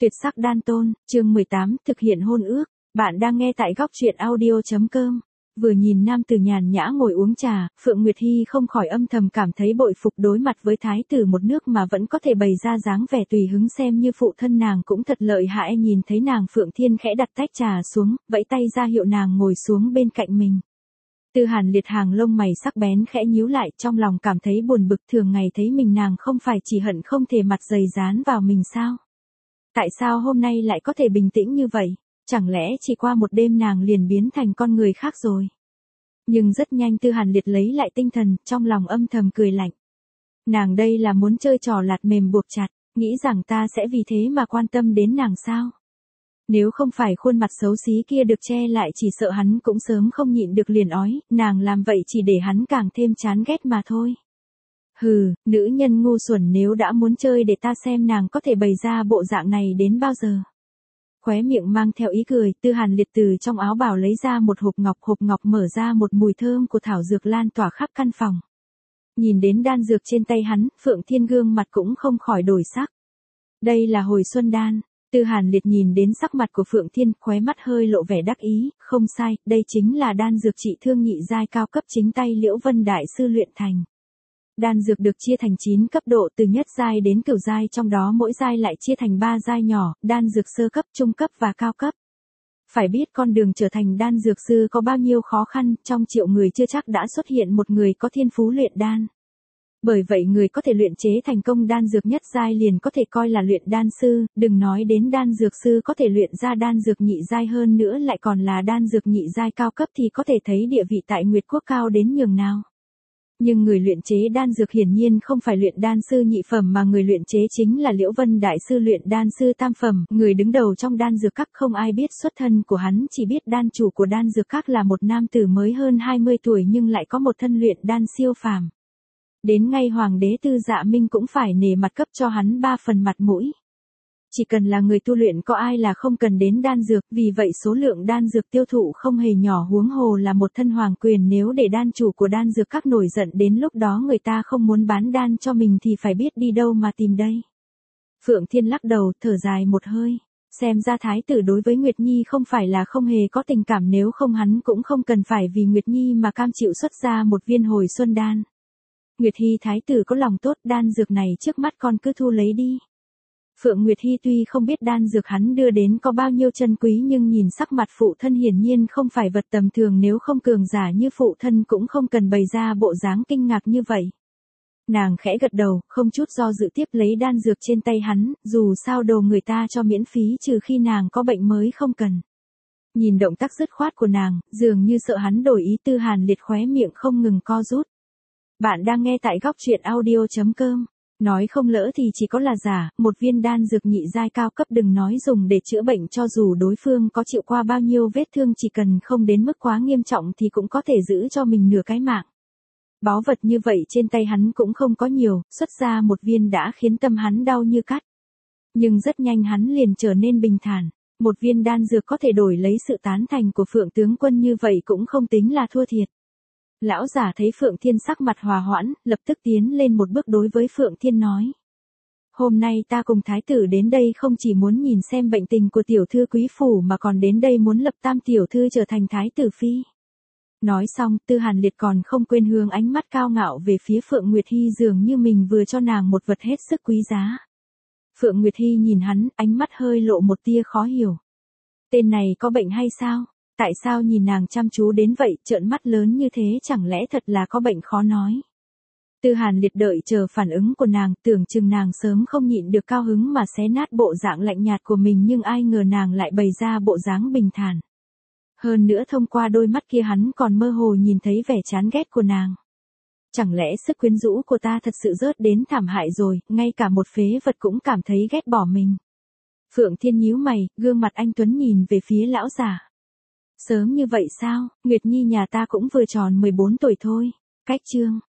Tuyệt sắc đan tôn, chương 18, thực hiện hôn ước. Bạn đang nghe tại góc truyện audio.com. Vừa nhìn nam tử nhàn nhã ngồi uống trà, Phượng Nguyệt Hy không khỏi âm thầm cảm thấy bội phục, đối mặt với thái tử một nước mà vẫn có thể bày ra dáng vẻ tùy hứng, xem như phụ thân nàng cũng thật lợi hại. Nhìn thấy nàng, Phượng Thiên khẽ đặt tách trà xuống, vẫy tay ra hiệu nàng ngồi xuống bên cạnh mình. Tư Hàn liệt hàng lông mày sắc bén khẽ nhíu lại, trong lòng cảm thấy buồn bực, thường ngày thấy mình nàng không phải chỉ hận không thể mặt dày dán vào mình sao? Tại sao hôm nay lại có thể bình tĩnh như vậy? Chẳng lẽ chỉ qua một đêm nàng liền biến thành con người khác rồi? Nhưng rất nhanh Tư Hàn liệt lấy lại tinh thần, trong lòng âm thầm cười lạnh. Nàng đây là muốn chơi trò lạt mềm buộc chặt, nghĩ rằng ta sẽ vì thế mà quan tâm đến nàng sao? Nếu không phải khuôn mặt xấu xí kia được che lại, chỉ sợ hắn cũng sớm không nhịn được liền ói, nàng làm vậy chỉ để hắn càng thêm chán ghét mà thôi. Hừ, nữ nhân ngu xuẩn, nếu đã muốn chơi để ta xem nàng có thể bày ra bộ dạng này đến bao giờ. Khóe miệng mang theo ý cười, Tư Hàn liệt từ trong áo bào lấy ra một hộp ngọc mở ra, một mùi thơm của thảo dược lan tỏa khắp căn phòng. Nhìn đến đan dược trên tay hắn, Phượng Thiên gương mặt cũng không khỏi đổi sắc. Đây là hồi xuân đan. Tư Hàn liệt nhìn đến sắc mặt của Phượng Thiên, khóe mắt hơi lộ vẻ đắc ý, không sai, đây chính là đan dược trị thương nhị giai cao cấp chính tay Liễu Vân đại sư luyện thành. Đan dược được chia thành 9 cấp độ, từ nhất giai đến cửu giai, trong đó mỗi giai lại chia thành 3 giai nhỏ, đan dược sơ cấp, trung cấp và cao cấp. Phải biết con đường trở thành đan dược sư có bao nhiêu khó khăn, trong triệu người chưa chắc đã xuất hiện một người có thiên phú luyện đan. Bởi vậy người có thể luyện chế thành công đan dược nhất giai liền có thể coi là luyện đan sư, đừng nói đến đan dược sư có thể luyện ra đan dược nhị giai, hơn nữa lại còn là đan dược nhị giai cao cấp, thì có thể thấy địa vị tại Nguyệt Quốc cao đến nhường nào. Nhưng người luyện chế đan dược hiển nhiên không phải luyện đan sư nhị phẩm, mà người luyện chế chính là Liễu Vân đại sư luyện đan sư tam phẩm, người đứng đầu trong đan dược các. Không ai biết xuất thân của hắn, chỉ biết đan chủ của đan dược các là một nam tử mới hơn 20 tuổi nhưng lại có một thân luyện đan siêu phàm. Đến ngay hoàng đế Tư Dạ Minh cũng phải nể mặt cấp cho hắn 3 phần mặt mũi. Chỉ cần là người tu luyện có ai là không cần đến đan dược, vì vậy số lượng đan dược tiêu thụ không hề nhỏ, huống hồ là một thân hoàng quyền, nếu để đan chủ của đan dược các nổi giận, đến lúc đó người ta không muốn bán đan cho mình thì phải biết đi đâu mà tìm đây. Phượng Thiên lắc đầu, thở dài một hơi, xem ra thái tử đối với Nguyệt Nhi không phải là không hề có tình cảm, nếu không hắn cũng không cần phải vì Nguyệt Nhi mà cam chịu xuất ra một viên hồi xuân đan. Nguyệt Hy thái tử có lòng tốt, đan dược này trước mắt con cứ thu lấy đi. Phượng Nguyệt Hy tuy không biết đan dược hắn đưa đến có bao nhiêu chân quý, nhưng nhìn sắc mặt phụ thân hiển nhiên không phải vật tầm thường, nếu không cường giả như phụ thân cũng không cần bày ra bộ dáng kinh ngạc như vậy. Nàng khẽ gật đầu, không chút do dự tiếp lấy đan dược trên tay hắn, dù sao đồ người ta cho miễn phí, trừ khi nàng có bệnh mới không cần. Nhìn động tác dứt khoát của nàng, dường như sợ hắn đổi ý, Tư Hàn liệt khóe miệng không ngừng co rút. Bạn đang nghe tại góc truyện audio.com. Nói không lỡ thì chỉ có là giả, một viên đan dược nhị giai cao cấp đừng nói dùng để chữa bệnh, cho dù đối phương có chịu qua bao nhiêu vết thương, chỉ cần không đến mức quá nghiêm trọng thì cũng có thể giữ cho mình nửa cái mạng. Báu vật như vậy trên tay hắn cũng không có nhiều, xuất ra một viên đã khiến tâm hắn đau như cắt. Nhưng rất nhanh hắn liền trở nên bình thản, một viên đan dược có thể đổi lấy sự tán thành của Phượng tướng quân, như vậy cũng không tính là thua thiệt. Lão giả thấy Phượng Thiên sắc mặt hòa hoãn, lập tức tiến lên một bước đối với Phượng Thiên nói. Hôm nay ta cùng thái tử đến đây không chỉ muốn nhìn xem bệnh tình của tiểu thư quý phủ, mà còn đến đây muốn lập tam tiểu thư trở thành thái tử phi. Nói xong, Tư Hàn liệt còn không quên hướng ánh mắt cao ngạo về phía Phượng Nguyệt Hy, dường như mình vừa cho nàng một vật hết sức quý giá. Phượng Nguyệt Hy nhìn hắn, ánh mắt hơi lộ một tia khó hiểu. Tên này có bệnh hay sao? Tại sao nhìn nàng chăm chú đến vậy, trợn mắt lớn như thế, chẳng lẽ thật là có bệnh khó nói. Tư Hàn liệt đợi chờ phản ứng của nàng, tưởng chừng nàng sớm không nhịn được cao hứng mà xé nát bộ dạng lạnh nhạt của mình, nhưng ai ngờ nàng lại bày ra bộ dáng bình thản. Hơn nữa thông qua đôi mắt kia hắn còn mơ hồ nhìn thấy vẻ chán ghét của nàng. Chẳng lẽ sức quyến rũ của ta thật sự rớt đến thảm hại rồi, ngay cả một phế vật cũng cảm thấy ghét bỏ mình. Phượng Thiên nhíu mày, gương mặt anh tuấn nhìn về phía lão giả. Sớm như vậy sao, Nguyệt Nhi nhà ta cũng vừa tròn 14 tuổi thôi. Cách chương.